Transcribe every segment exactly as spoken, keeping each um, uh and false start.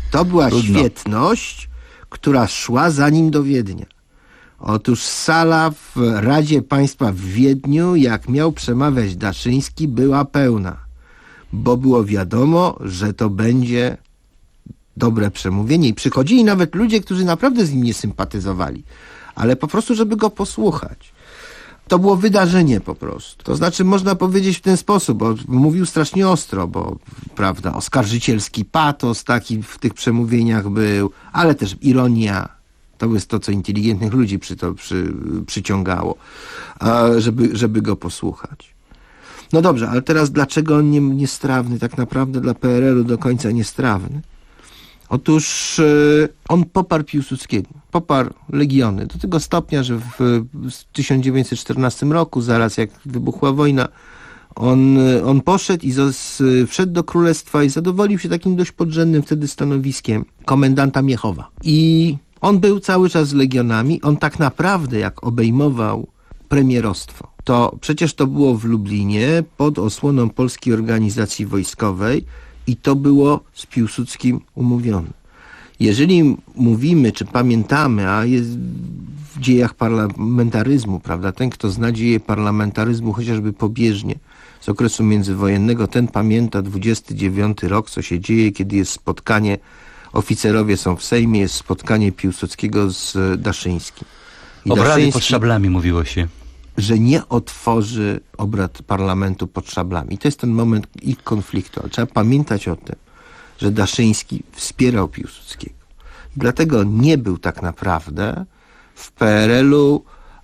To była Trudno. świetność, która szła za nim do Wiednia. Otóż sala w Radzie Państwa w Wiedniu, jak miał przemawiać Daszyński, była pełna, bo było wiadomo, że to będzie dobre przemówienie i przychodzili nawet ludzie, którzy naprawdę z nim nie sympatyzowali, ale po prostu, żeby go posłuchać. To było wydarzenie po prostu. To znaczy, można powiedzieć w ten sposób, bo mówił strasznie ostro, bo prawda, oskarżycielski patos taki w tych przemówieniach był, ale też ironia. To jest to, co inteligentnych ludzi przy to przy, przyciągało, żeby, żeby go posłuchać. No dobrze, ale teraz dlaczego on nie, niestrawny, tak naprawdę dla P R L u do końca niestrawny? Otóż y, on poparł Piłsudskiego, poparł Legiony do tego stopnia, że w, w tysiąc dziewięćset czternastym roku, zaraz jak wybuchła wojna, on, on poszedł i zos, wszedł do królestwa i zadowolił się takim dość podrzędnym wtedy stanowiskiem komendanta Miechowa. I on był cały czas z Legionami. On tak naprawdę, jak obejmował premierostwo, to przecież to było w Lublinie pod osłoną Polskiej Organizacji Wojskowej i to było z Piłsudskim umówione. Jeżeli mówimy, czy pamiętamy, a jest w dziejach parlamentaryzmu, prawda, ten, kto zna dzieje parlamentaryzmu chociażby pobieżnie z okresu międzywojennego, ten pamięta dwudziesty dziewiąty rok, co się dzieje, kiedy jest spotkanie, oficerowie są w Sejmie, jest spotkanie Piłsudskiego z Daszyńskim. I Obrady Daszyński, pod szablami, mówiło się. że nie otworzy obrad parlamentu pod szablami. I to jest ten moment ich konfliktu. Ale trzeba pamiętać o tym, że Daszyński wspierał Piłsudskiego. I dlatego nie był tak naprawdę w P R L u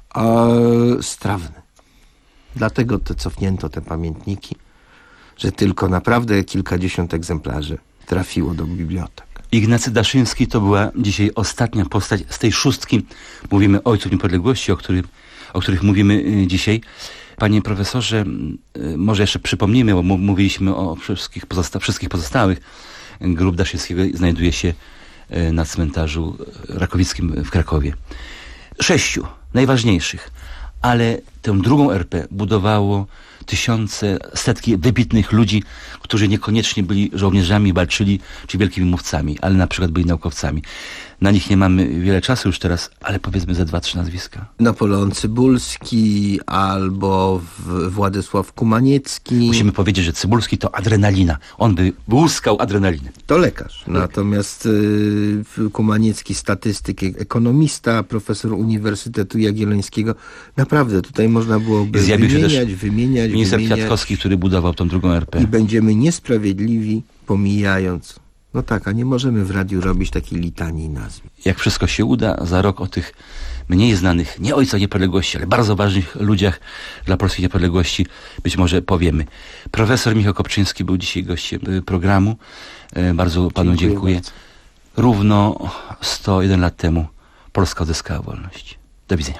e, strawny. Dlatego to cofnięto te pamiętniki, że tylko naprawdę kilkadziesiąt egzemplarzy trafiło do bibliotek. Ignacy Daszyński to była dzisiaj ostatnia postać z tej szóstki. Mówimy Ojców Niepodległości, o, który, o których mówimy dzisiaj. Panie profesorze, może jeszcze przypomnijmy, bo mówiliśmy o wszystkich, pozosta- wszystkich pozostałych. Grób Daszyńskiego znajduje się na cmentarzu Rakowickim w Krakowie. Sześciu najważniejszych, ale tę drugą R P budowało tysiące, setki wybitnych ludzi, którzy niekoniecznie byli żołnierzami, walczyli, czy wielkimi mówcami, ale na przykład byli naukowcami. Na nich nie mamy wiele czasu już teraz, ale powiedzmy za dwa, trzy nazwiska. Napoleon Cybulski albo Władysław Kumaniecki. Musimy powiedzieć, że Cybulski to adrenalina. On by łuskał adrenalinę. To lekarz. Natomiast y, Kumaniecki statystyk, ekonomista, profesor Uniwersytetu Jagiellońskiego. Naprawdę tutaj można byłoby Zjawił się wymieniać, też wymieniać, minister wymieniać. Kwiatkowski, który budował tą drugą R P. I będziemy niesprawiedliwi, pomijając. No tak, a nie możemy w radiu robić takiej litanii nazw. Jak wszystko się uda, za rok o tych mniej znanych, nie ojcach niepodległości, ale bardzo ważnych ludziach dla polskiej niepodległości być może powiemy. Profesor Michał Kopczyński był dzisiaj gościem programu. Bardzo panu dziękuję. dziękuję. Bardzo. Równo sto jeden lat temu Polska odzyskała wolność. Do widzenia.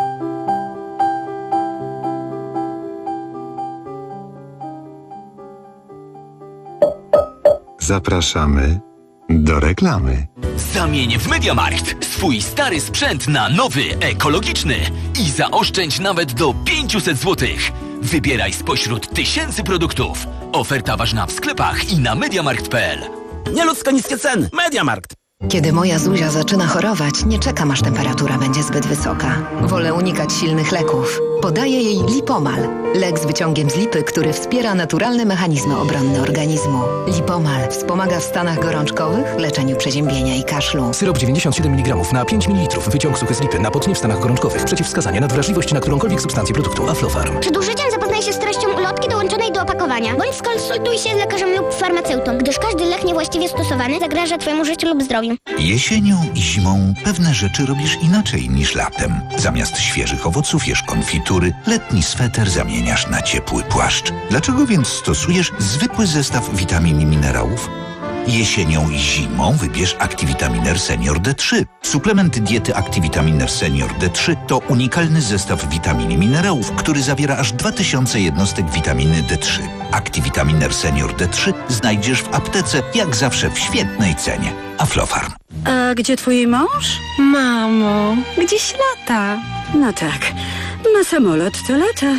Zapraszamy do reklamy. Zamień w MediaMarkt swój stary sprzęt na nowy, ekologiczny i zaoszczędź nawet do pięćset złotych. Wybieraj spośród tysięcy produktów. Oferta ważna w sklepach i na mediamarkt kropka p l. Nieludzko niskie ceny. MediaMarkt. Kiedy moja Zuzia zaczyna chorować, nie czekam, aż temperatura będzie zbyt wysoka. Wolę unikać silnych leków. Podaję jej Lipomal. Lek z wyciągiem z lipy, który wspiera naturalne mechanizmy obronne organizmu. Lipomal wspomaga w stanach gorączkowych, leczeniu przeziębienia i kaszlu. Syrop dziewięćdziesiąt siedem miligramów na pięć mililitrów. Wyciąg suchy z lipy na potnie w stanach gorączkowych. Przeciwwskazania na wrażliwość na którąkolwiek substancję produktu. Aflofarm. Przed użyciem zapoznaj się z treścią ulotki dołączonej do opakowania. Bądź skonsultuj się z lekarzem lub farmaceutą, gdyż każdy lek niewłaściwie stosowany zagraża twojemu życiu lub zdrowiu. Jesienią i zimą pewne rzeczy robisz inaczej niż latem. Zamiast świeżych owoców jesz konfitury, letni sweter zamieniasz na ciepły płaszcz. Dlaczego więc stosujesz zwykły zestaw witamin i minerałów? Jesienią i zimą wybierz Activitaminer Senior D trzy. Suplement diety Activitaminer Senior D trzy to unikalny zestaw witamin i minerałów, który zawiera aż dwa tysiące jednostek witaminy D trzy. Activitaminer Senior D trzy znajdziesz w aptece, jak zawsze w świetnej cenie. Aflofarm. A gdzie twój mąż? Mamo, gdzieś lata. No tak, na samolot to lata.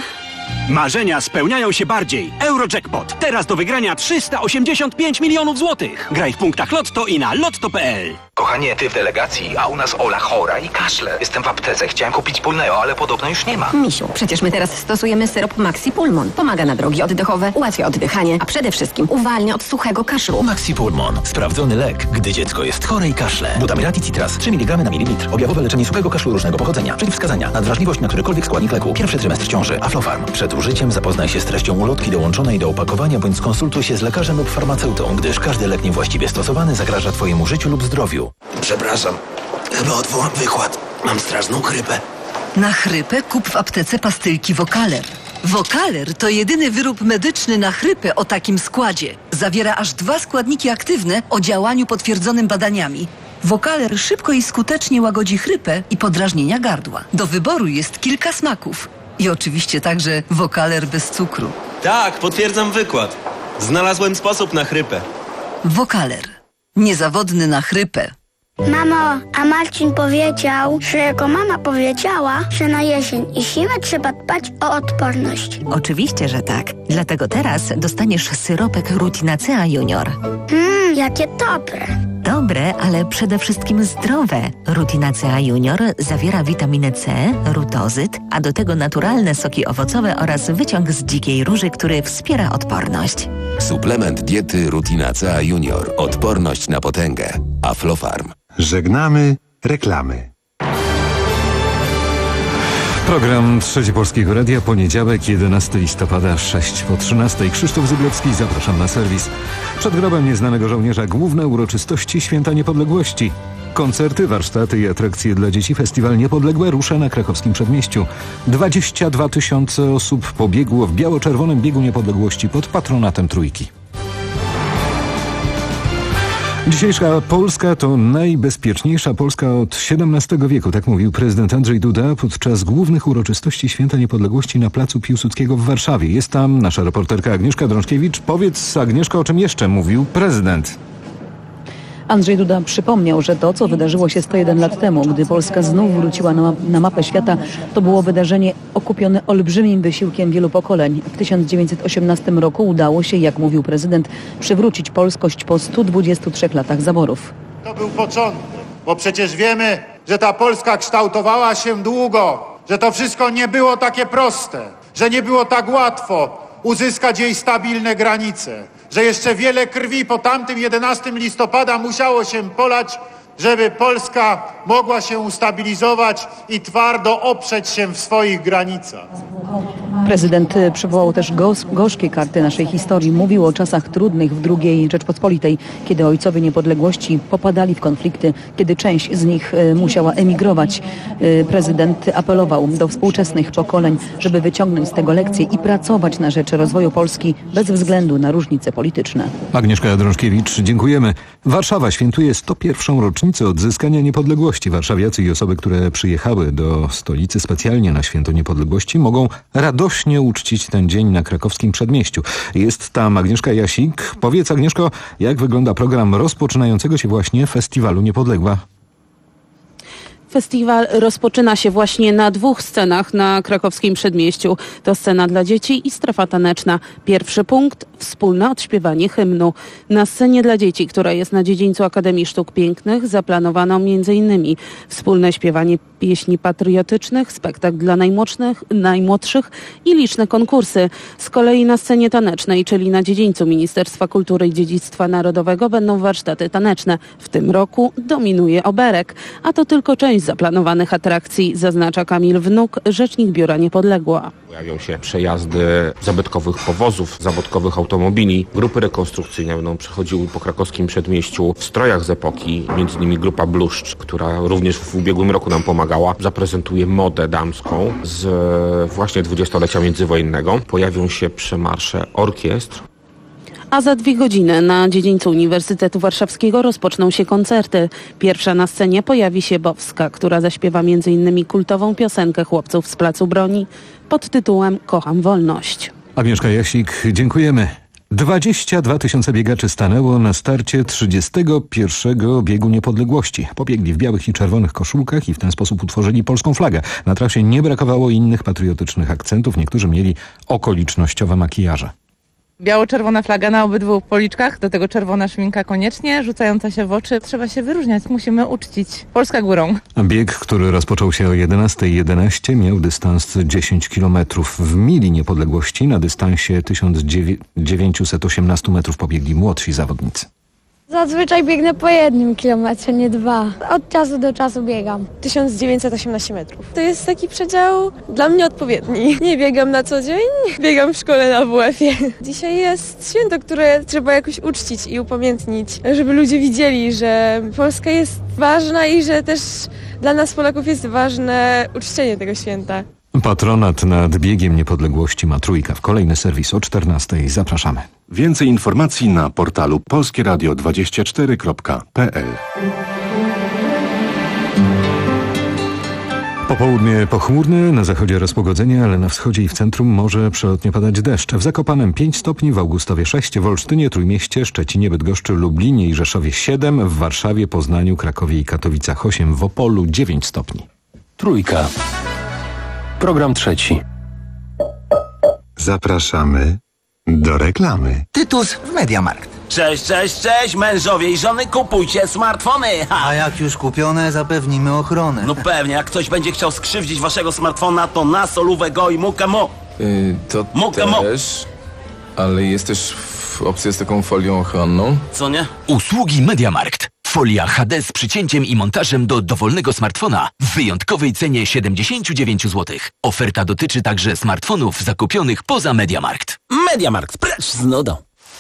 Marzenia spełniają się bardziej. Eurojackpot. Teraz do wygrania trzysta osiemdziesiąt pięć milionów złotych. Graj w punktach Lotto i na lotto kropka p l. Kochanie, ty w delegacji, a u nas Ola chora i kaszle. Jestem w aptece, chciałem kupić Pulneo, ale podobno już nie ma. Misiu, przecież my teraz stosujemy syrop Maxi Pulmon. Pomaga na drogi oddechowe, ułatwia oddychanie, a przede wszystkim uwalnia od suchego kaszlu. Maxi Pulmon. Sprawdzony lek, gdy dziecko jest chore i kaszle. Butamirati Citras. trzy miligramy na mililitr. Objawowe leczenie suchego kaszlu różnego pochodzenia. Przeciwwskazania. Nadwrażliwość na którykolwiek składnik leku. Pierwszy trymestr ciąży. Aflofarm. Przed użyciem zapoznaj się z treścią ulotki dołączonej do opakowania bądź skonsultuj się z lekarzem lub farmaceutą, gdyż każdy lek niewłaściwie stosowany zagraża twojemu życiu lub zdrowiu. Przepraszam, chyba odwołam wykład. Mam straszną chrypę. Na chrypę kup w aptece pastylki Wokaler. Wokaler to jedyny wyrób medyczny na chrypę o takim składzie. Zawiera aż dwa składniki aktywne o działaniu potwierdzonym badaniami. Wokaler szybko i skutecznie łagodzi chrypę i podrażnienia gardła. Do wyboru jest kilka smaków. I oczywiście także Wokaler bez cukru. Tak, potwierdzam wykład. Znalazłem sposób na chrypę. Wokaler. Niezawodny na chrypę. Mamo, a Marcin powiedział, że jego mama powiedziała, że na jesień i zimę trzeba dbać o odporność. Oczywiście, że tak. Dlatego teraz dostaniesz syropek Rutinacea Junior. Mmm, jakie dobre. Dobre, ale przede wszystkim zdrowe. Rutinacea Junior zawiera witaminę C, rutozyt, a do tego naturalne soki owocowe oraz wyciąg z dzikiej róży, który wspiera odporność. Suplement diety Rutinacea Junior. Odporność na potęgę. Aflofarm. Żegnamy reklamy. Program Trzeci Polskiego Radia, poniedziałek, jedenastego listopada, sześć po trzynastej. Krzysztof Zyblewski, zapraszam na serwis. Przed grobem nieznanego żołnierza główne uroczystości Święta Niepodległości. Koncerty, warsztaty i atrakcje dla dzieci. Festiwal Niepodległe rusza na krakowskim przedmieściu. dwadzieścia dwa tysiące osób pobiegło w biało-czerwonym biegu niepodległości pod patronatem Trójki. Dzisiejsza Polska to najbezpieczniejsza Polska od siedemnastego wieku, tak mówił prezydent Andrzej Duda podczas głównych uroczystości Święta Niepodległości na placu Piłsudskiego w Warszawie. Jest tam nasza reporterka Agnieszka Drążkiewicz. Powiedz, Agnieszka, o czym jeszcze mówił prezydent? Andrzej Duda przypomniał, że to, co wydarzyło się sto jeden lat temu, gdy Polska znów wróciła na, na mapę świata, to było wydarzenie okupione olbrzymim wysiłkiem wielu pokoleń. W tysiąc dziewięćset osiemnastym roku udało się, jak mówił prezydent, przywrócić polskość po stu dwudziestu trzech latach zaborów. To był początek, bo przecież wiemy, że ta Polska kształtowała się długo, że to wszystko nie było takie proste, że nie było tak łatwo uzyskać jej stabilne granice, że jeszcze wiele krwi po tamtym jedenastego listopada musiało się polać, żeby Polska mogła się ustabilizować i twardo oprzeć się w swoich granicach. Prezydent przywołał też gos- gorzkie karty naszej historii. Mówił o czasach trudnych w drugiej Rzeczpospolitej, kiedy ojcowie niepodległości popadali w konflikty, kiedy część z nich y, musiała emigrować. Y, prezydent apelował do współczesnych pokoleń, żeby wyciągnąć z tego lekcje i pracować na rzecz rozwoju Polski bez względu na różnice polityczne. Agnieszka Drążkiewicz, dziękujemy. Warszawa świętuje sto pierwszą rocznicę odzyskania niepodległości. Warszawiacy i osoby, które przyjechały do stolicy specjalnie na Święto Niepodległości, mogą radośnie uczcić ten dzień na krakowskim przedmieściu. Jest tam Agnieszka Jasik. Powiedz, Agnieszko, jak wygląda program rozpoczynającego się właśnie Festiwalu Niepodległa? Festiwal rozpoczyna się właśnie na dwóch scenach na krakowskim przedmieściu. To scena dla dzieci i strefa taneczna. Pierwszy punkt – wspólne odśpiewanie hymnu. Na scenie dla dzieci, która jest na dziedzińcu Akademii Sztuk Pięknych, zaplanowano między innymi wspólne śpiewanie pieśni patriotycznych, spektakl dla najmłodszych, najmłodszych i liczne konkursy. Z kolei na scenie tanecznej, czyli na dziedzińcu Ministerstwa Kultury i Dziedzictwa Narodowego, będą warsztaty taneczne. W tym roku dominuje oberek, a to tylko część zaplanowanych atrakcji, zaznacza Kamil Wnuk, rzecznik Biura Niepodległa. Pojawią się przejazdy zabytkowych powozów, zabytkowych automobili. Grupy rekonstrukcyjne będą przechodziły po krakowskim przedmieściu w strojach z epoki, między innymi grupa Bluszcz, która również w ubiegłym roku nam pomagała, zaprezentuje modę damską z właśnie dwudziestolecia międzywojennego. Pojawią się przemarsze orkiestr. A za dwie godziny na dziedzińcu Uniwersytetu Warszawskiego rozpoczną się koncerty. Pierwsza na scenie pojawi się Bowska, która zaśpiewa między innymi kultową piosenkę chłopców z Placu Broni pod tytułem Kocham wolność. Agnieszka Jasik, dziękujemy. dwadzieścia dwa tysiące biegaczy stanęło na starcie trzydziestego pierwszego biegu niepodległości. Pobiegli w białych i czerwonych koszulkach i w ten sposób utworzyli polską flagę. Na trasie nie brakowało innych patriotycznych akcentów. Niektórzy mieli okolicznościowe makijaże. Biało-czerwona flaga na obydwu policzkach, do tego czerwona szminka koniecznie, rzucająca się w oczy. Trzeba się wyróżniać, musimy uczcić. Polska górą. Bieg, który rozpoczął się o jedenasta jedenaście, miał dystans dziesięć kilometrów. W mili niepodległości na dystansie tysiąc dziewięćset osiemnaście metrów pobiegli młodsi zawodnicy. Zazwyczaj biegnę po jednym kilometrze, nie dwa. Od czasu do czasu biegam. tysiąc dziewięćset osiemnaście metrów. To jest taki przedział dla mnie odpowiedni. Nie biegam na co dzień, biegam w szkole na W F-ie. Dzisiaj jest święto, które trzeba jakoś uczcić i upamiętnić, żeby ludzie widzieli, że Polska jest ważna i że też dla nas Polaków jest ważne uczczenie tego święta. Patronat nad biegiem niepodległości ma Trójka. W kolejny serwis o czternastej. Zapraszamy. Więcej informacji na portalu polskie radio dwadzieścia cztery kropka p l. Popołudnie pochmurne, na zachodzie rozpogodzenie, ale na wschodzie i w centrum może przelotnie padać deszcz. W Zakopanem pięć stopni, w Augustowie sześć, w Olsztynie, Trójmieście, Szczecinie, Bydgoszczy, Lublinie i Rzeszowie siedem, w Warszawie, Poznaniu, Krakowie i Katowicach osiem, w Opolu dziewięć stopni. Trójka. Program trzeci. Zapraszamy do reklamy. Tytus w Mediamarkt. Cześć, cześć, cześć, mężowie i żony, kupujcie smartfony! Ha. A jak już kupione, zapewnimy ochronę. No pewnie, jak ktoś będzie chciał skrzywdzić waszego smartfona, to na solówę go i mukę mo. Yy, to mukę też, ale jest też w opcja z taką folią ochronną. Co nie? Usługi Mediamarkt. Folia H D z przycięciem i montażem do dowolnego smartfona w wyjątkowej cenie siedemdziesiąt dziewięć złotych. Oferta dotyczy także smartfonów zakupionych poza Mediamarkt. Mediamarkt, precz z nudą.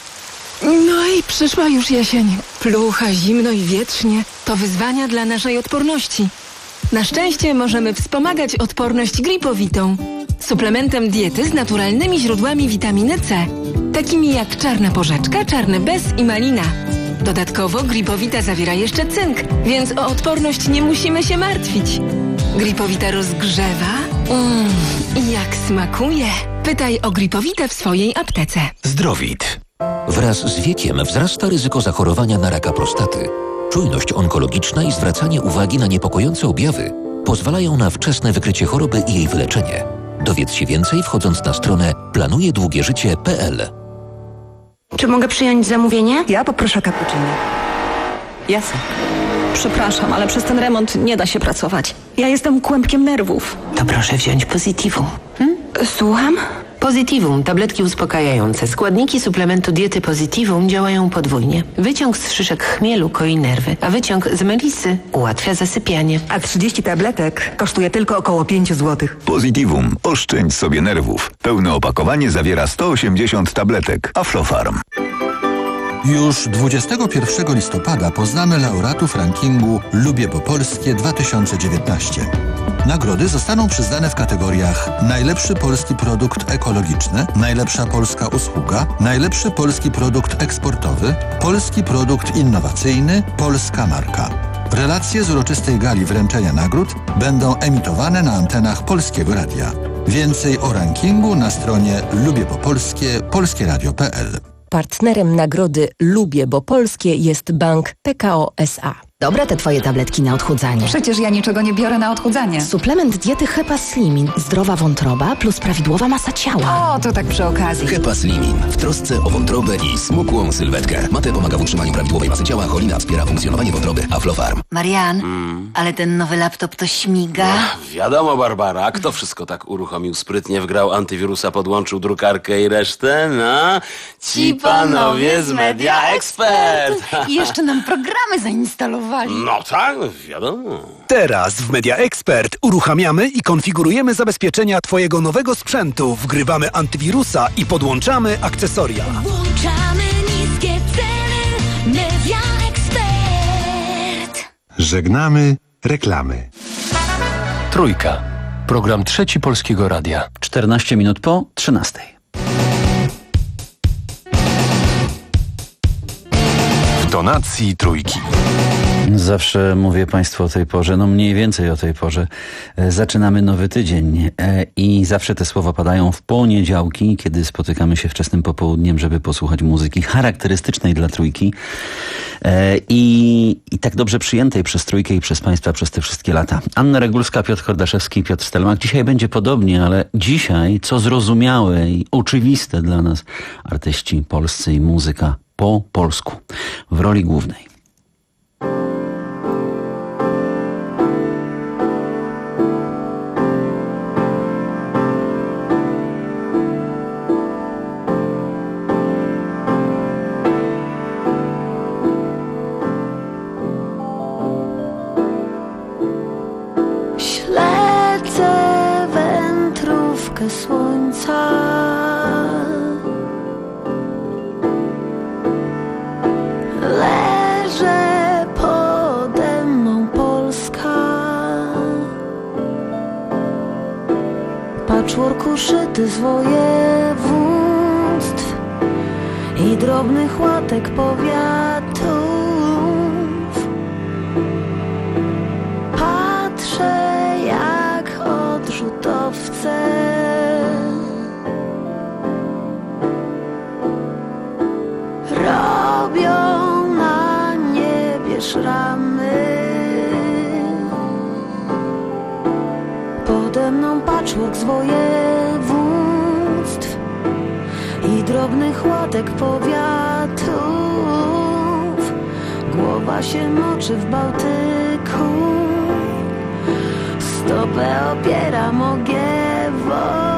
No i przyszła już jesień. Plucha, zimno i wietrznie. To wyzwania dla naszej odporności. Na szczęście możemy wspomagać odporność gripowitą. Suplementem diety z naturalnymi źródłami witaminy C. Takimi jak czarna porzeczka, czarny bez i malina. Dodatkowo Gripowita zawiera jeszcze cynk, więc o odporność nie musimy się martwić. Gripowita rozgrzewa. Mmm, i jak smakuje. Pytaj o Gripowitę w swojej aptece. Zdrowit. Wraz z wiekiem wzrasta ryzyko zachorowania na raka prostaty. Czujność onkologiczna i zwracanie uwagi na niepokojące objawy pozwalają na wczesne wykrycie choroby i jej wyleczenie. Dowiedz się więcej wchodząc na stronę planuje długie życie kropka p l. Czy mogę przyjąć zamówienie? Ja poproszę cappuccino. Jasne. Przepraszam, ale przez ten remont nie da się pracować. Ja jestem kłębkiem nerwów. To proszę wziąć Positivum. Hmm? Słucham? Positivum, tabletki uspokajające. Składniki suplementu diety Positivum działają podwójnie. Wyciąg z szyszek chmielu koi nerwy, a wyciąg z melisy ułatwia zasypianie. A trzydzieści tabletek kosztuje tylko około pięć złotych. Positivum. Oszczędź sobie nerwów. Pełne opakowanie zawiera sto osiemdziesiąt tabletek. Aflofarm. Już dwudziestego pierwszego listopada poznamy laureatów rankingu Lubię Bo Polskie dwa tysiące dziewiętnaście. Nagrody zostaną przyznane w kategoriach najlepszy polski produkt ekologiczny, najlepsza polska usługa, najlepszy polski produkt eksportowy, polski produkt innowacyjny, polska marka. Relacje z uroczystej gali wręczenia nagród będą emitowane na antenach Polskiego Radia. Więcej o rankingu na stronie lubię bo polskie polskie radio kropka p l. Partnerem nagrody Lubię Bo Polskie jest bank P K O S A. Dobre te twoje tabletki na odchudzanie. Przecież ja niczego nie biorę na odchudzanie. Suplement diety Hepa Slimin. Zdrowa wątroba plus prawidłowa masa ciała. O, to tak przy okazji. Hepa Slimin. W trosce o wątrobę i smukłą sylwetkę. Mate pomaga w utrzymaniu prawidłowej masy ciała, cholina wspiera funkcjonowanie wątroby. Aflofarm. Marian, mm. ale ten nowy laptop to śmiga. No, wiadomo, Barbara. Kto wszystko tak uruchomił sprytnie, wgrał antywirusa, podłączył drukarkę i resztę? No, ci panowie z Media Expert. I jeszcze nam programy zainstalowali. No tak, wiadomo. Teraz w Media Expert uruchamiamy i konfigurujemy zabezpieczenia twojego nowego sprzętu, wgrywamy antywirusa i podłączamy akcesoria. Włączamy niskie ceny. Media Expert. Żegnamy reklamy. Trójka. Program trzeci Polskiego Radia. czternaście minut po trzynastej. W tonacji trójki. Zawsze mówię Państwu o tej porze, no mniej więcej o tej porze. Zaczynamy nowy tydzień i zawsze te słowa padają w poniedziałki, kiedy spotykamy się wczesnym popołudniem, żeby posłuchać muzyki charakterystycznej dla Trójki i, i tak dobrze przyjętej przez Trójkę i przez Państwa przez te wszystkie lata. Anna Regulska, Piotr Kordaszewski, Piotr Stelmach. Dzisiaj będzie podobnie, ale dzisiaj, co zrozumiałe i oczywiste dla nas, artyści polscy i muzyka po polsku w roli głównej. Słońca leży pode mną Polska, patchwork uszyty z województw i drobnych łatek powiatów. Patrzę jak odrzutowce robią na niebie szramy. Pode mną patchwork z województw i drobnych łatek powiatów. Głowa się moczy w Bałtyku, stopę opieram o giewont.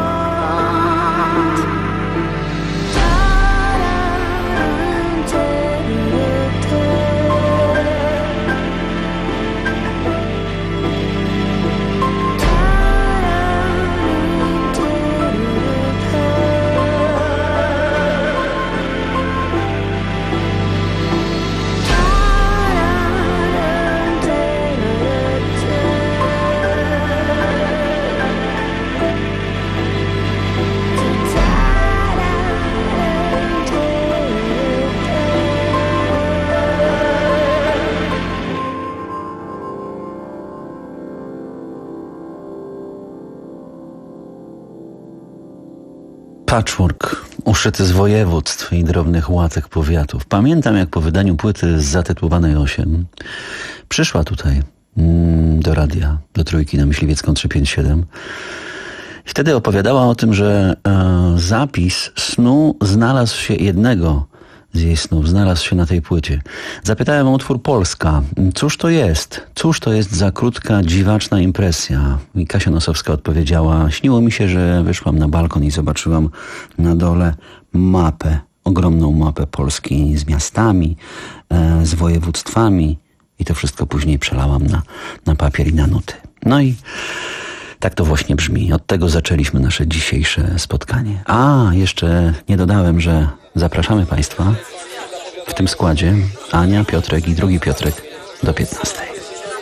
Patchwork, uszyty z województw i drobnych łatek powiatów. Pamiętam, jak po wydaniu płyty zatytułowanej osiem przyszła tutaj mm, do radia, do Trójki na Myśliwiecką trzysta pięćdziesiąt siedem. I wtedy opowiadała o tym, że e, zapis snu znalazł się, jednego z jej snów znalazł się na tej płycie. Zapytałem o utwór Polska. Cóż to jest? Cóż to jest za krótka, dziwaczna impresja? I Kasia Nosowska odpowiedziała: śniło mi się, że wyszłam na balkon i zobaczyłam na dole mapę, ogromną mapę Polski z miastami, e, z województwami i to wszystko później przelałam na, na papier i na nuty. No i tak to właśnie brzmi. Od tego zaczęliśmy nasze dzisiejsze spotkanie. A, jeszcze nie dodałem, że zapraszamy Państwa w tym składzie Ania, Piotrek i drugi Piotrek do piętnastej.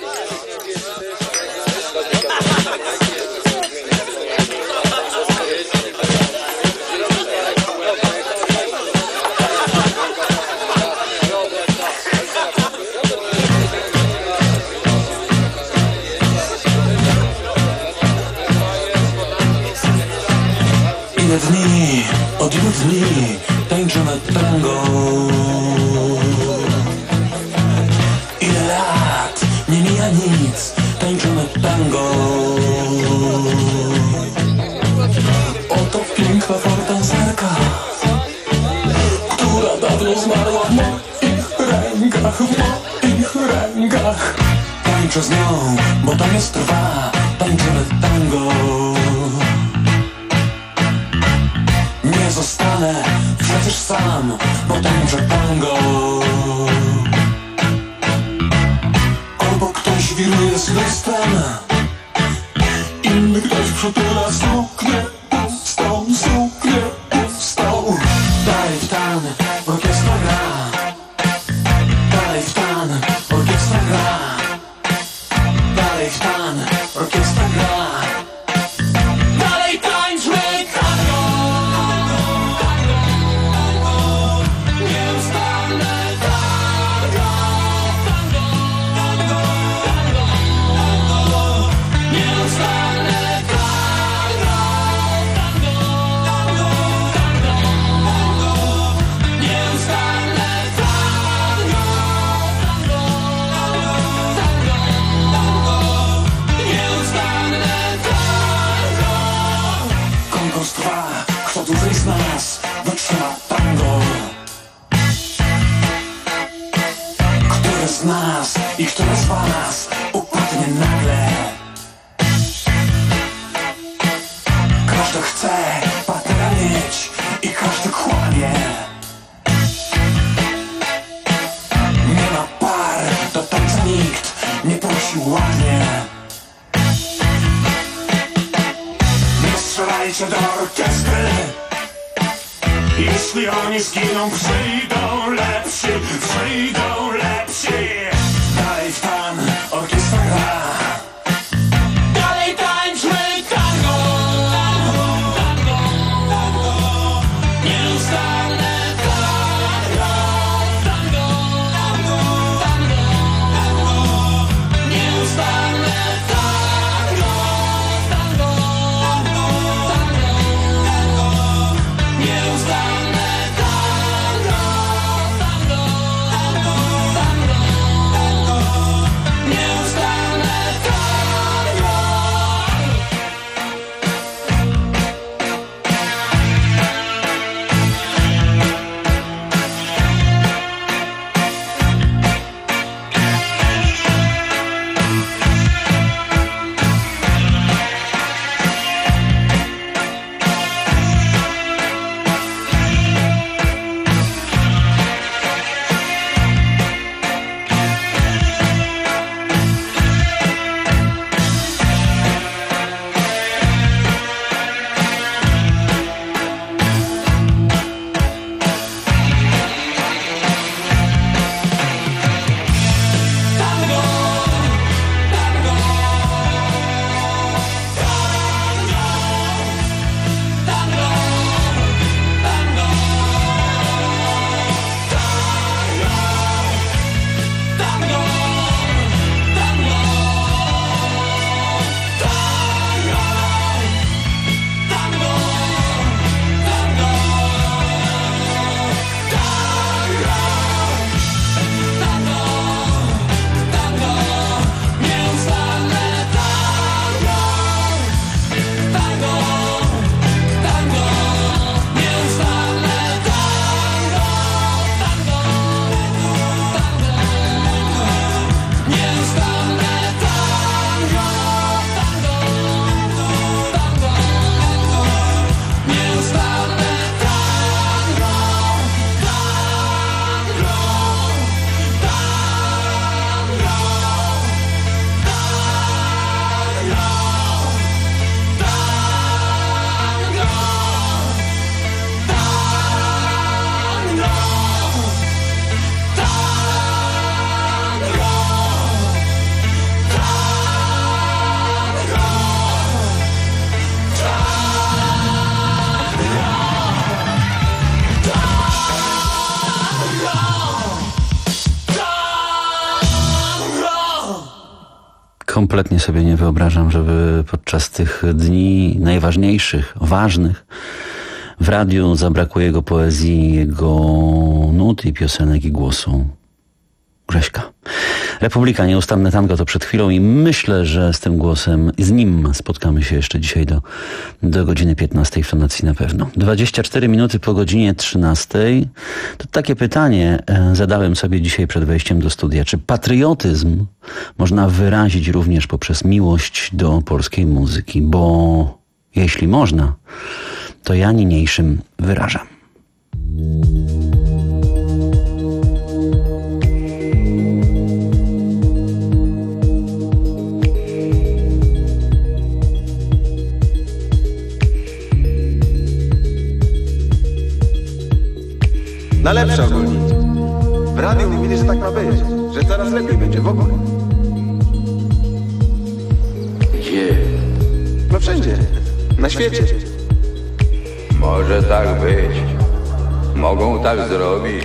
Ile dni, od ilu dni tańczymy tango? Ile lat, nie mija nic, tańczymy tango. Oto piękna fortancerka, która dawno zmarła w moich rękach, w moich rękach. Tańczę z nią, bo taniec trwa, tańczymy tango. Nie zostanę przecież sam, bo tańczę tango. Albo ktoś wiruje z lustrem, inny ktoś przytula suknię pustą, suknię pustą. Dalej w tan, orkiestra gra. Dalej w tan, orkiestra gra. Dalej w tan, orkiestra gra. Dalej tańczmy tango. Nieustanne tango, tango. nas i która z was upadnie nagle. Każdy chce partnera mieć i każdy kłamie. Nie ma par, do tańca nikt nie prosił ładnie. Nie strzelajcie do orkiestry, jeśli oni zginą, przyjdą lepsi, przyjdą lepsi. Dalej w tan, orkiestra gra. Dalej tańczmy tango, tango, tango, tango. Nieustanne tango, tango, tango, tango, tango. Nieustanne tango, tango, tango, tango, tango. Nieustanne tango, tango, tango, tango, tango. Nieustanne tango. Kompletnie sobie nie wyobrażam, żeby podczas tych dni najważniejszych, ważnych w radiu zabrakło jego poezji, jego nut i piosenek i głosu. Grześka. Republika, nieustanne tango to przed chwilą i myślę, że z tym głosem, z nim spotkamy się jeszcze dzisiaj do, do godziny piętnastej w tonacji na pewno. dwadzieścia cztery minuty po godzinie trzynastej. To takie pytanie zadałem sobie dzisiaj przed wejściem do studia. Czy patriotyzm można wyrazić również poprzez miłość do polskiej muzyki? Bo jeśli można, to ja niniejszym wyrażam. Na lepsze ogólnie. W radiu mówili, że tak ma być, że coraz lepiej będzie w ogóle. Gdzie? No wszędzie. Na świecie. Może tak być. Mogą tak zrobić.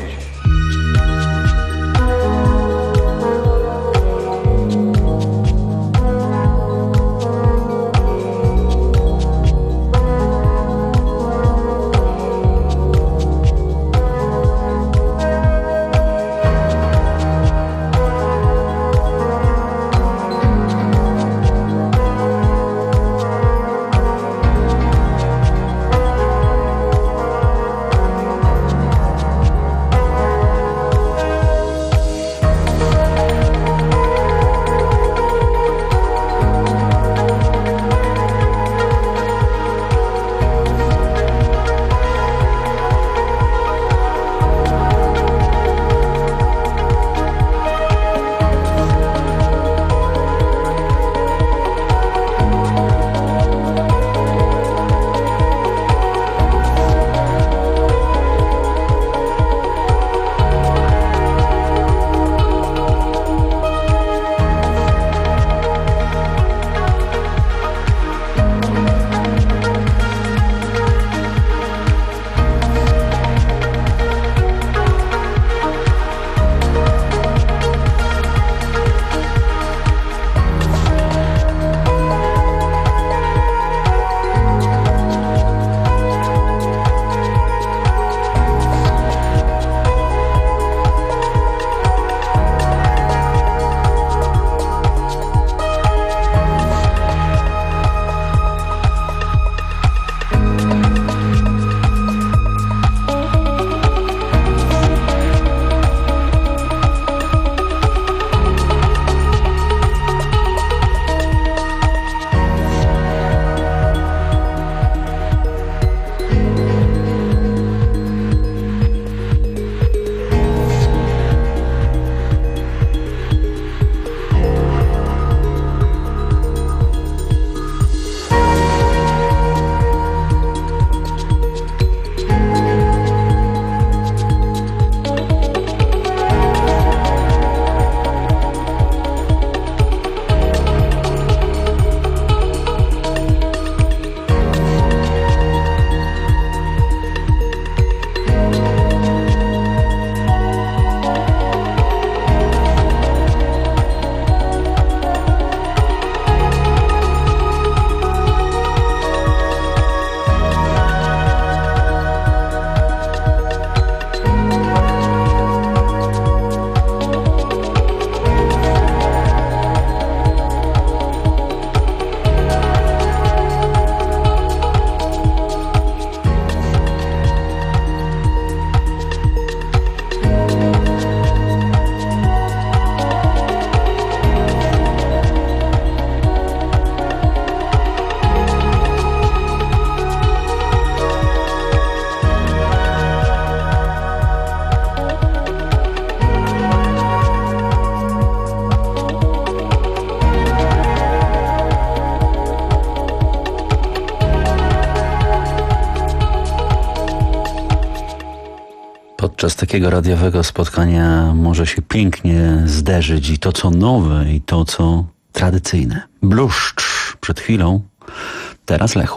Podczas takiego radiowego spotkania może się pięknie zderzyć i to, co nowe, i to, co tradycyjne. Bluszcz przed chwilą, teraz Lechu.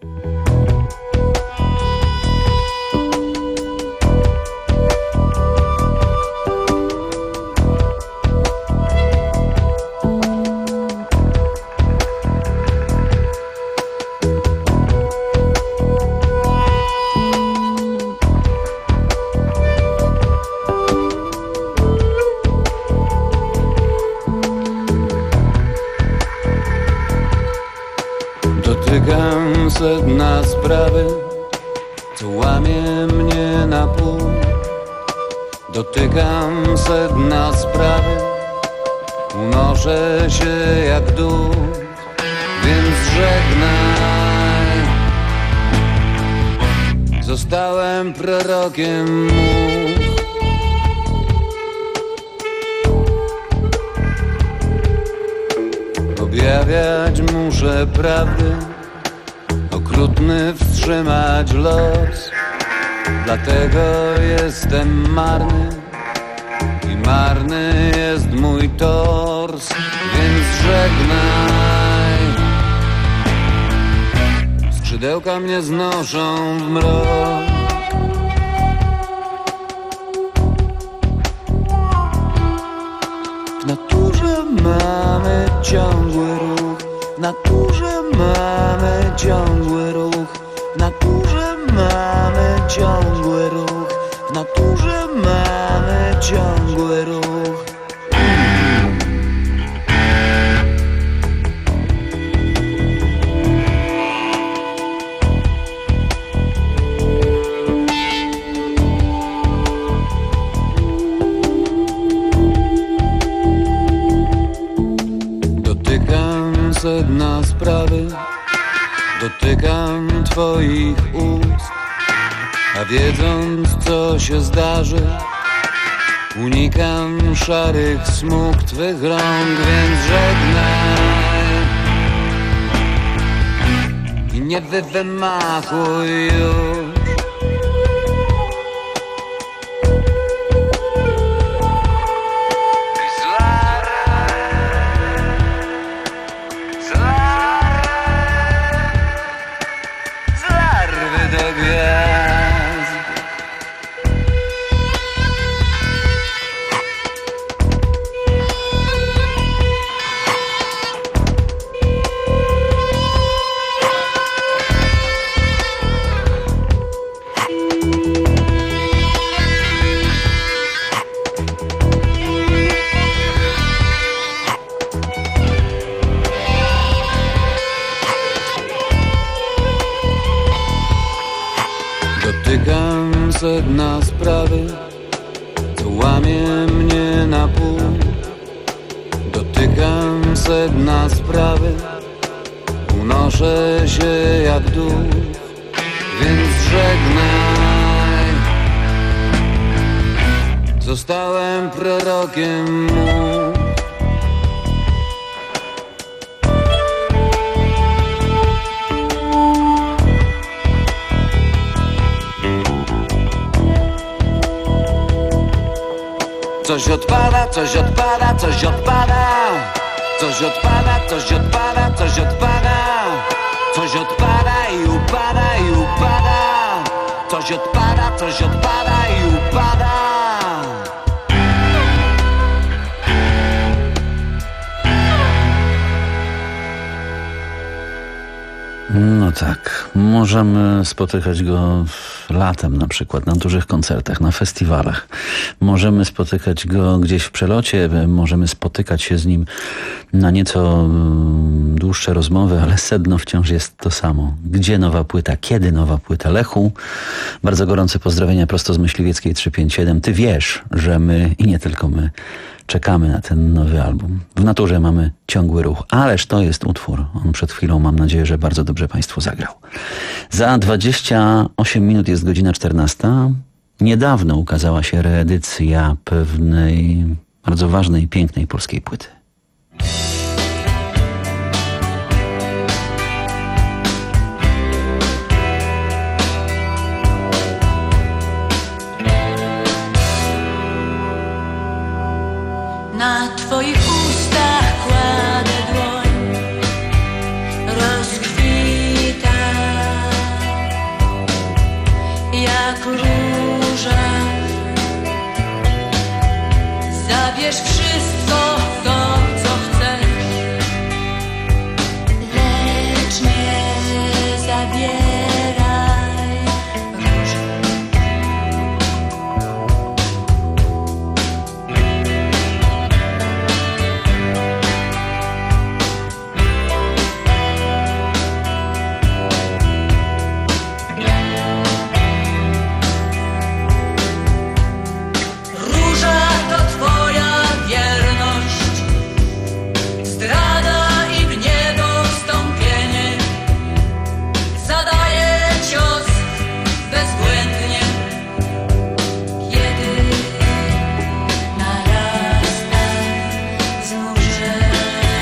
Dotykam sedna sprawy, co łamie mnie na pół. Dotykam sedna sprawy, unoszę się jak dół. Więc żegnaj, zostałem prorokiem much. Objawiać muszę prawdy, okrutny wstrzymać los. Dlatego jestem marny i marny jest mój tors. Więc żegnaj, skrzydełka mnie znoszą w mrok. W naturze mamy ciągły ruch, w naturze mamy ciągły ruch, w naturze mamy ciągły ruch, w naturze mamy ciągły ruch. Dotykam sedna sprawy, dotykam twoich ust, a wiedząc co się zdarzy, unikam szarych smug twych rąk. Więc żegnaj i nie wymachuj już. Dotykam sedna sprawy, co łamie mnie na pół. Dotykam sedna sprawy, unoszę się jak dół. Więc żegnaj, zostałem prorokiem mu. Coś odpada, coś odpada, coś odpada. Coś odpada, coś odpada, coś odpada. Coś odpada i upada, i upada. Coś odpada, coś odpada i upada. No tak, możemy spotykać go latem na przykład, na dużych koncertach, na festiwalach. Możemy spotykać go gdzieś w przelocie, możemy spotykać się z nim na nieco dłuższe rozmowy, ale sedno wciąż jest to samo. Gdzie nowa płyta? Kiedy nowa płyta? Lechu, bardzo gorące pozdrowienia prosto z Myśliwieckiej trzysta pięćdziesiąt siedem. Ty wiesz, że my i nie tylko my czekamy na ten nowy album. W naturze mamy ciągły ruch, ależ to jest utwór. On przed chwilą, mam nadzieję, że bardzo dobrze Państwu zagrał. Za dwadzieścia osiem minut jest godzina czternasta. Niedawno ukazała się reedycja pewnej bardzo ważnej, pięknej polskiej płyty. ustach kładę dłoń, rozkwita jak róża. Zabierz wszystko to, co chcesz, lecz nie zabieraj róży. Róża to twoja wierność, zdrada i w niebo wstąpienie. Zadaje cios bezbłędnie, kiedy narasta znużenie.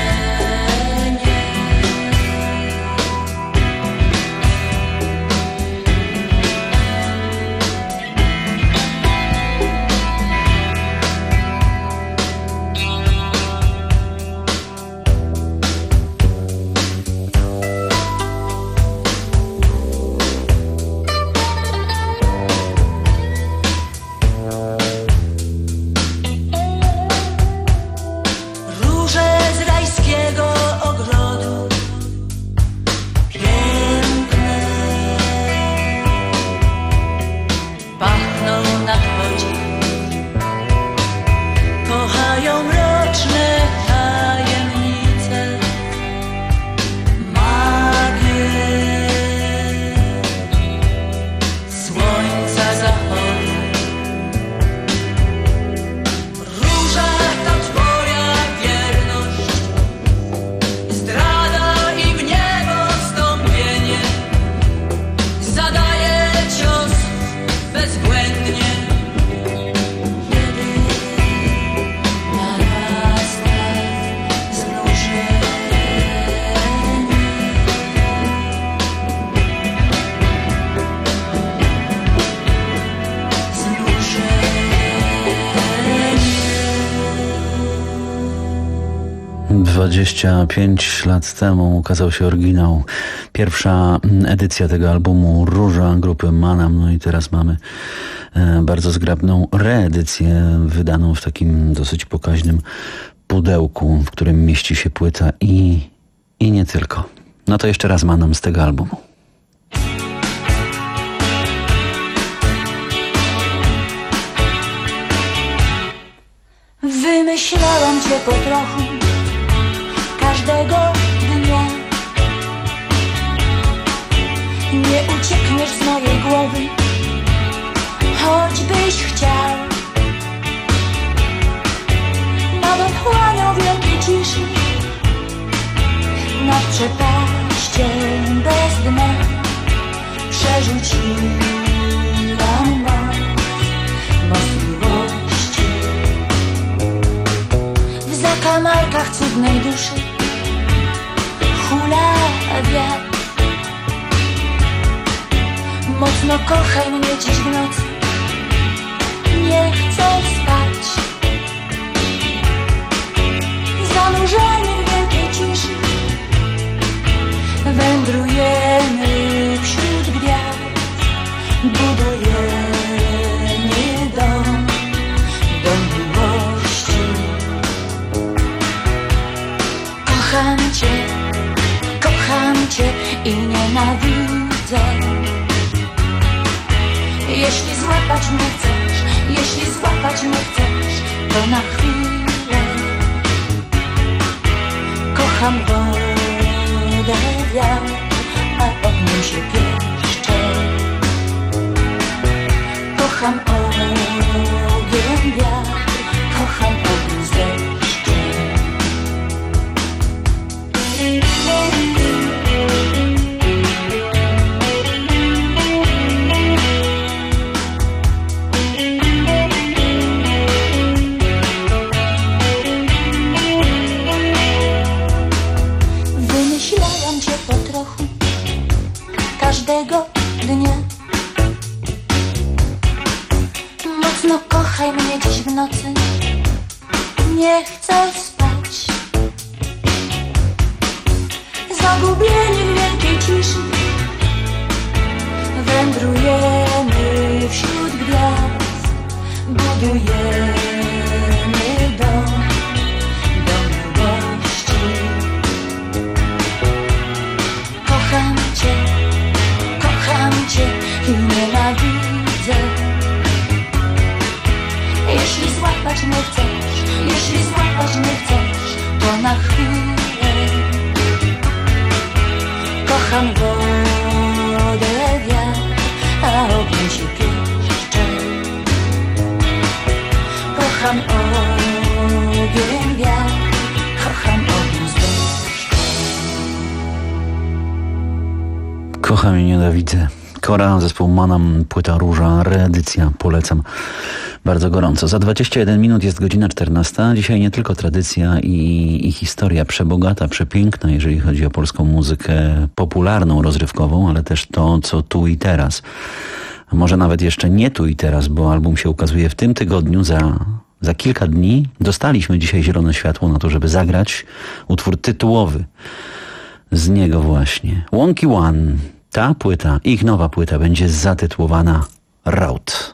Róże z rajskiego ogrodu, piękne, pachną na wodzie, kochają mroczne tajemnice, magię słońca zachodu. Róża to twoja wierność, zdrada i w niebo wstąpienie. Zadaje cios bezbłędnie, kiedy narasta znużenie. dwadzieścia pięć lat temu ukazał się oryginał, pierwsza edycja tego albumu Róża grupy Manam. No i teraz mamy e, bardzo zgrabną reedycję wydaną w takim dosyć pokaźnym pudełku, w którym mieści się płyta i, i nie tylko. No to jeszcze raz Manam z tego albumu. Wymyślałam cię po trochu każdego dnia. Nie uciekniesz z mojej głowy, choćbyś chciał. Nad otchłanią wielkiej ciszy, nad przepaściem bez dna przerzuciłam moc, moc miłości. W zakamarkach cudnej duszy hula wiatr. Mocno kochaj mnie dziś w nocy, nie chcę spać. Zanurzeni w wielkiej ciszy, wędrujemy wśród gwiazd. Budujemy dom, dom miłości. Kocham cię, kocham cię i nienawidzę. Jeśli złapać mnie chcesz, jeśli złapać mnie chcesz, to na chwilę. Kocham wodę, wiatr, a pod nim się pieszczę. Kocham ogień, wiatr, kocham ogień z deszczem. każdego dnia. Mocno kocham budujemy dom, do miłości. Kocham Cię, kocham Cię i nienawidzę. Jeśli złapać mnie chcesz, jeśli złapać mnie chcesz, to na chwilę. Kocham wodę, wiatr, a ogień się pieszczy. Kocham ogień, wiatr, kocham ogień z deszczu. Kocham i nienawidzę. Kora, zespół Manam, płyta Róża, reedycja, polecam bardzo gorąco. Za dwadzieścia jeden minut jest godzina czternasta. Dzisiaj nie tylko tradycja i, i historia przebogata, przepiękna, jeżeli chodzi o polską muzykę popularną, rozrywkową, ale też to, co tu i teraz. A może nawet jeszcze nie tu i teraz, bo album się ukazuje w tym tygodniu, za, za kilka dni. Dostaliśmy dzisiaj zielone światło na to, żeby zagrać utwór tytułowy z niego właśnie. Wonky One. Ta płyta, ich nowa płyta będzie zatytułowana Raut.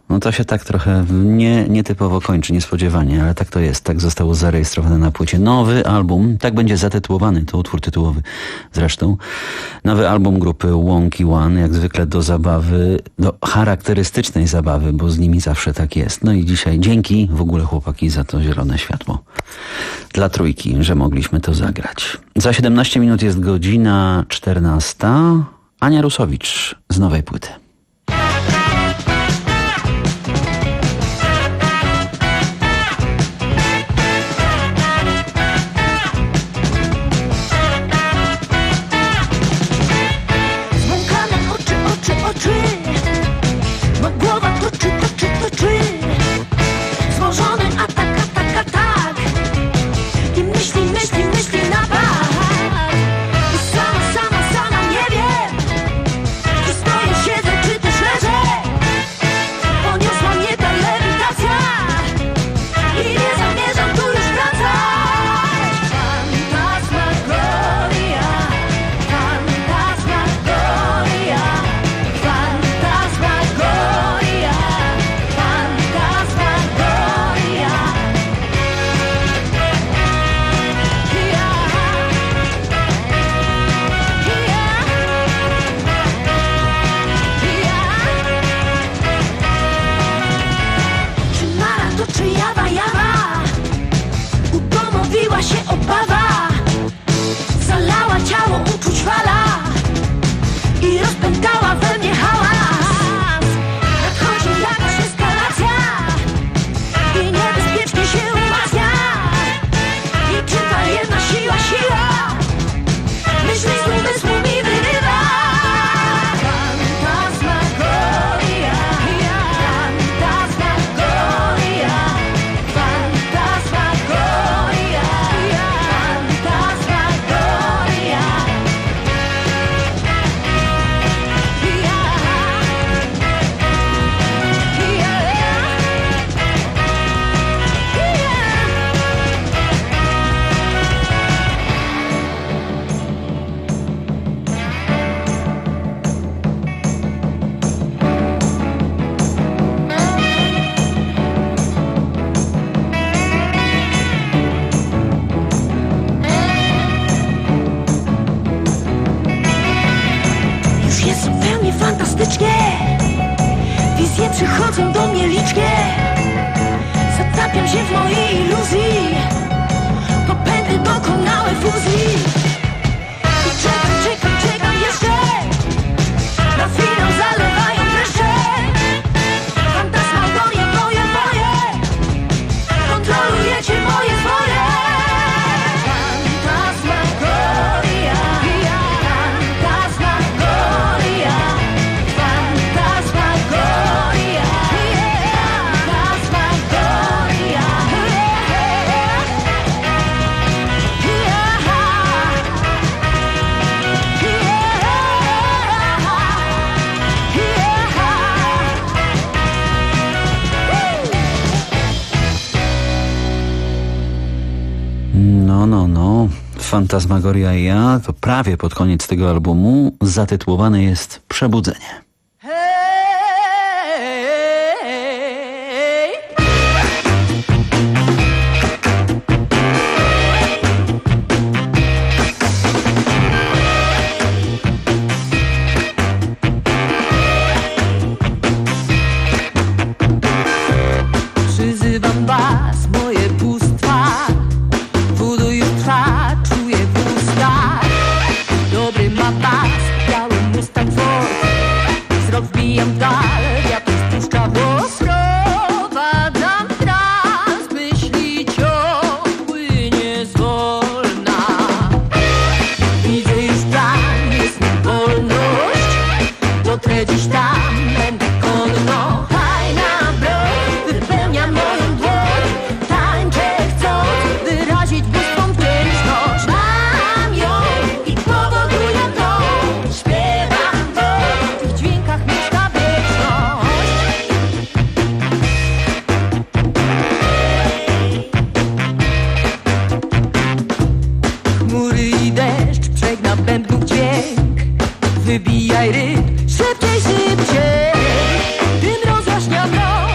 No to się tak trochę nie, nietypowo kończy, niespodziewanie, ale tak to jest. Tak zostało zarejestrowane na płycie. Nowy album, tak będzie zatytułowany, to utwór tytułowy zresztą. Nowy album grupy Wonky One, jak zwykle do zabawy, do charakterystycznej zabawy, bo z nimi zawsze tak jest. No i dzisiaj dzięki w ogóle chłopaki za to zielone światło. Dla trójki, że mogliśmy to zagrać. Za siedemnaście minut jest godzina czternasta. Ania Rusowicz z nowej płyty. Wizje przychodzą do mnie liczkie. Zatapiam się w mojej iluzji. Popędy dokonały fuzji. I czekam, czekam, czekam jeszcze. Na finał zalewają dreszcze. Fantasmagorie, moje, moje. Kontrolujecie moje swoje. Fantasmagoria, fantasmagoria, fantasmagoria, fantasmagoria. No, no, no. Fantasmagoria i ja to prawie pod koniec tego albumu zatytułowane jest Przebudzenie. Przyzywam was, moje bóstwa. Wudu już trwa, czuję w ustach. Dobry ma bas, biały Mustang Ford. Wzrok wbijam dal, wiatr spuszcza włos. Prowadzam trans, myśli ciąg płynie zwolna. Widzę już plan, jest mi wolność. Dotrę dziś tam, będę konno. Tajna broń wypełnia moją dłoń. Tańczę chcąc wyrazić boską wdzięczność. Mam ją i powoduję to. Śpiewam, bo w tych dźwiękach mieszka wieczność. Chmury i deszcz, przegna bębnów dźwięk. Wybijaj ryb, szybciej, szybciej. Dym rozjaśnia mrok.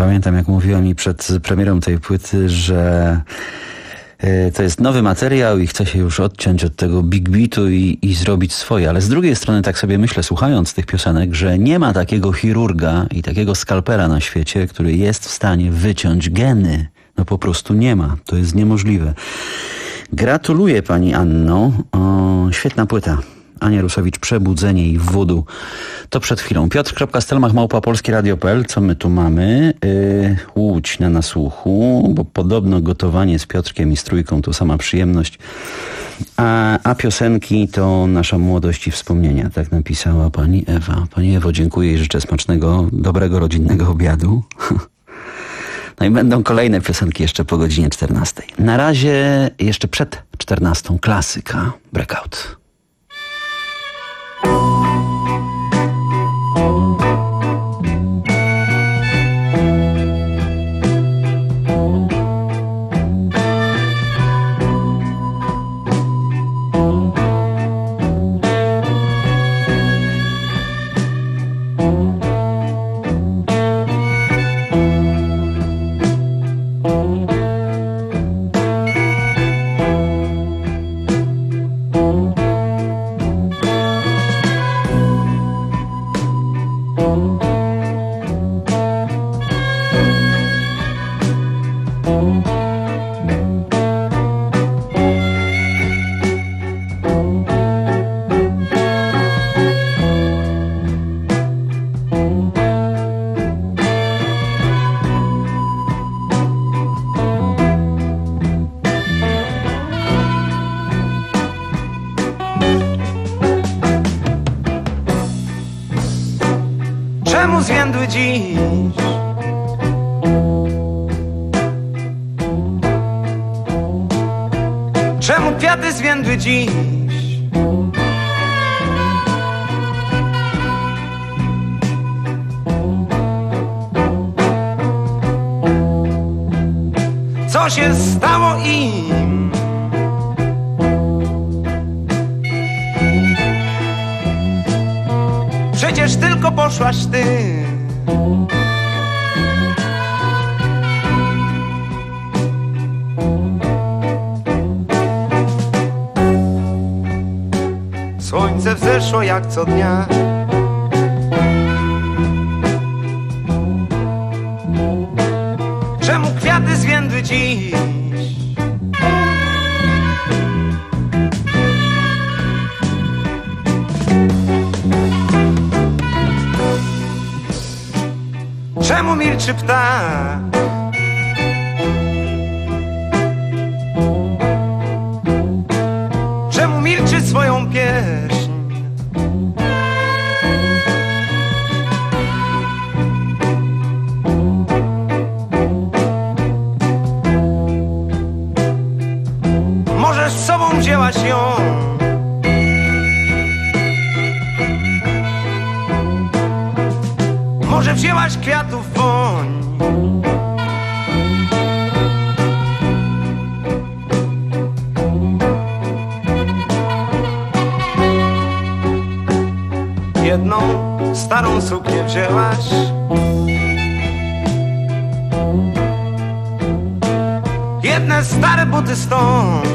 Pamiętam, jak mówiła mi przed premierą tej płyty, że to jest nowy materiał i chce się już odciąć od tego big beatu i, i zrobić swoje. Ale z drugiej strony tak sobie myślę, słuchając tych piosenek, że nie ma takiego chirurga i takiego skalpera na świecie, który jest w stanie wyciąć geny. No po prostu nie ma. To jest niemożliwe. Gratuluję pani Anno. O, świetna płyta. Ania Rusowicz, Przebudzenie i Voodoo. To przed chwilą. Piotr.Stelmach, małpa polskie radio kropka p l. Co my tu mamy? Yy, Łódź na nasłuchu, bo podobno gotowanie z Piotrkiem i z Trójką to sama przyjemność. A, a piosenki to nasza młodość i wspomnienia. Tak napisała pani Ewa. Pani Ewo, dziękuję i życzę smacznego, dobrego, rodzinnego obiadu. No i będą kolejne piosenki jeszcze po godzinie czternastej. Na razie jeszcze przed czternastą klasyka. Breakout. Czemu zwiędły dziś? Czemu kwiaty zwiędły dziś? Co się stało im? Przecież tylko poszłaś ty. Słońce wzeszło jak co dnia. Czemu kwiaty zwiędły dziś? Czemu milczy ptak? Czemu milczy swoją pieśń? Możesz z sobą wzięłaś ją. Może wzięłaś kwiatów woń. Jedną starą suknię wzięłaś. Jedne stare buty stąd.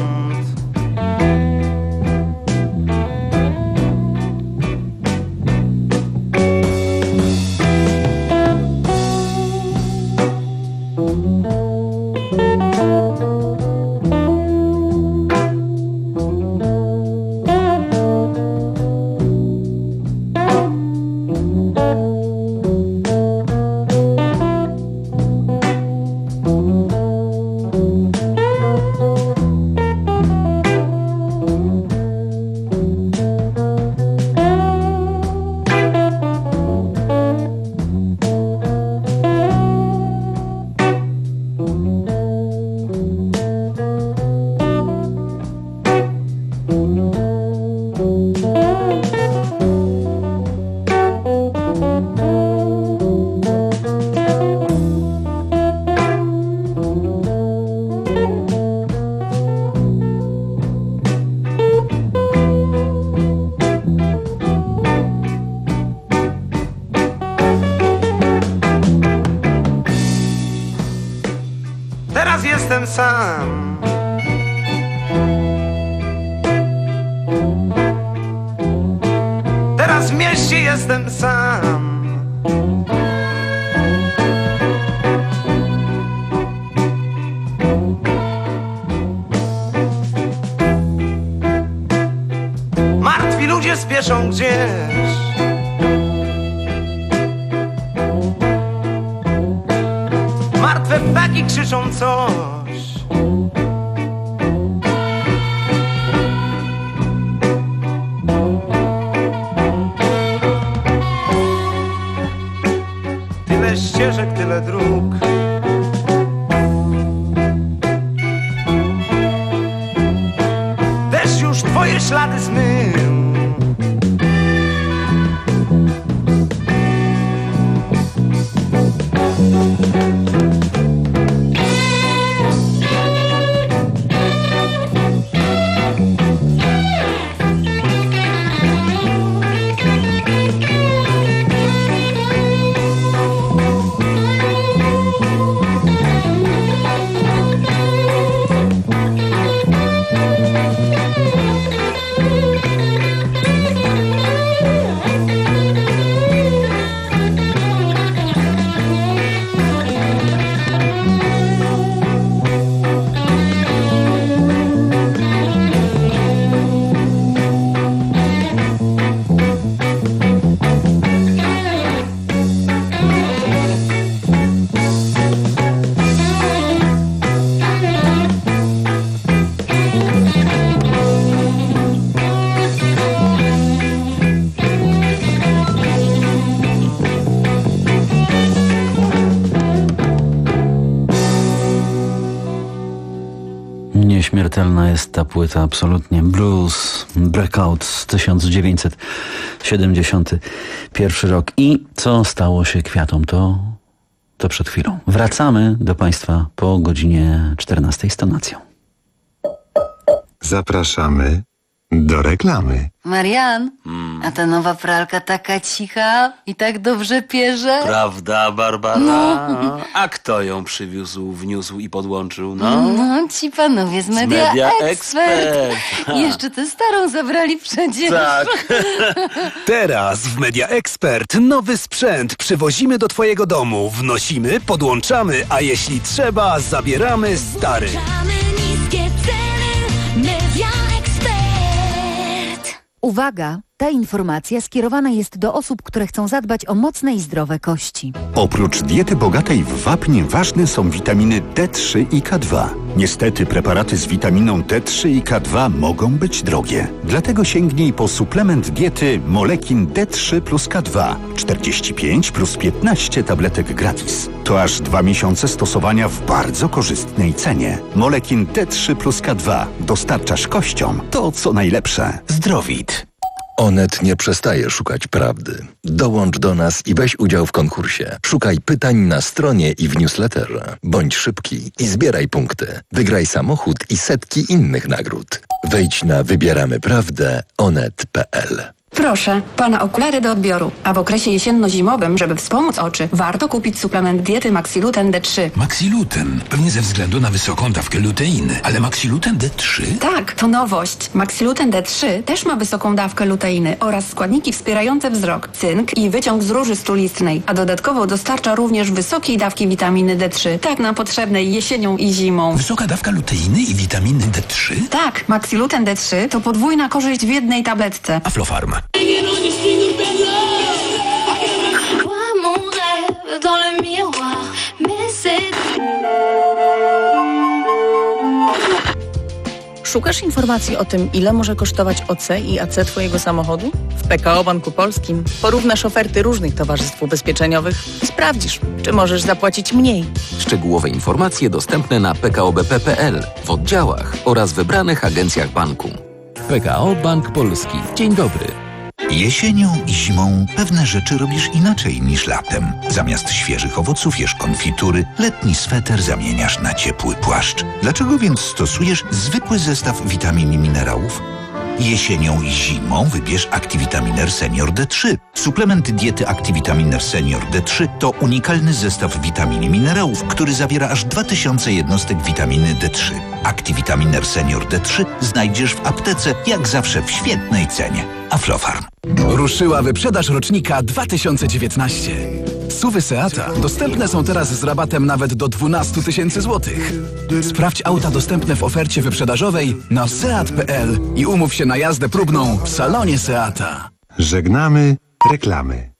jestem sam. Teraz w mieście jestem sam. Martwi ludzie spieszą gdzieś. Martwe ptaki krzyczą coś. Tyle ścieżek, tyle dróg. Deszcz już twoje ślady zmył. Nieśmiertelna jest ta płyta, absolutnie. Blues, Breakout, tysiąc dziewięćset siedemdziesiąty pierwszy rok. I co stało się kwiatom? To, to przed chwilą. Wracamy do Państwa po godzinie czternastej z tonacją. Zapraszamy do reklamy. Marian, a ta nowa pralka taka cicha i tak dobrze pierze? Prawda, Barbara? No. A kto ją przywiózł, wniósł i podłączył? No, No, ci panowie z Media, Media Expert. Expert. Jeszcze tę starą zabrali przecież. Tak. Teraz w Media Expert nowy sprzęt przywozimy do twojego domu, wnosimy, podłączamy, a jeśli trzeba, zabieramy stary. Niskie ceny, Media Expert. Uwaga! Ta informacja skierowana jest do osób, które chcą zadbać o mocne i zdrowe kości. Oprócz diety bogatej w wapń ważne są witaminy D trzy i K dwa. Niestety preparaty z witaminą D trzy i K dwa mogą być drogie. Dlatego sięgnij po suplement diety Molekin D trzy plus K dwa. czterdzieści pięć plus piętnaście tabletek gratis. To aż dwa miesiące stosowania w bardzo korzystnej cenie. Molekin D trzy plus K dwa. Dostarczasz kościom to, co najlepsze. Zdrowit. Onet nie przestaje szukać prawdy. Dołącz do nas i weź udział w konkursie. Szukaj pytań na stronie i w newsletterze. Bądź szybki i zbieraj punkty. Wygraj samochód i setki innych nagród. Wejdź na wybieramy prawdę onet kropka p l. Proszę, pana okulary do odbioru. A w okresie jesienno-zimowym, żeby wspomóc oczy, warto kupić suplement diety Maxiluten D trzy. Maxiluten? Pewnie ze względu na wysoką dawkę luteiny. Ale Maxiluten D trzy? Tak, to nowość. Maxiluten D trzy też ma wysoką dawkę luteiny oraz składniki wspierające wzrok, cynk i wyciąg z róży strulistnej. A dodatkowo dostarcza również wysokiej dawki witaminy D trzy. Tak nam potrzebnej jesienią i zimą. Wysoka dawka luteiny i witaminy D trzy? Tak, Maxiluten D trzy to podwójna korzyść w jednej tabletce. Aflofarm. Szukasz informacji o tym, ile może kosztować O C i A C twojego samochodu? W P K O Banku Polskim porównasz oferty różnych towarzystw ubezpieczeniowych i sprawdzisz, czy możesz zapłacić mniej. Szczegółowe informacje dostępne na p k o b p kropka p l, w oddziałach oraz wybranych agencjach banku. P K O Bank Polski. Dzień dobry. Jesienią i zimą pewne rzeczy robisz inaczej niż latem. Zamiast świeżych owoców jesz konfitury, letni sweter zamieniasz na ciepły płaszcz. Dlaczego więc stosujesz zwykły zestaw witamin i minerałów? Jesienią i zimą wybierz Activitaminer Senior D trzy. Suplement diety Activitaminer Senior D trzy to unikalny zestaw witamin i minerałów, który zawiera aż dwa tysiące jednostek witaminy D trzy. Activitaminer Senior D trzy znajdziesz w aptece, jak zawsze w świetnej cenie. Aflofarm. Ruszyła wyprzedaż rocznika dwa tysiące dziewiętnaście. SUVy Seata dostępne są teraz z rabatem nawet do dwanaście tysięcy złotych. Sprawdź auta dostępne w ofercie wyprzedażowej na seat kropka p l i umów się na jazdę próbną w salonie Seata. Żegnamy reklamy.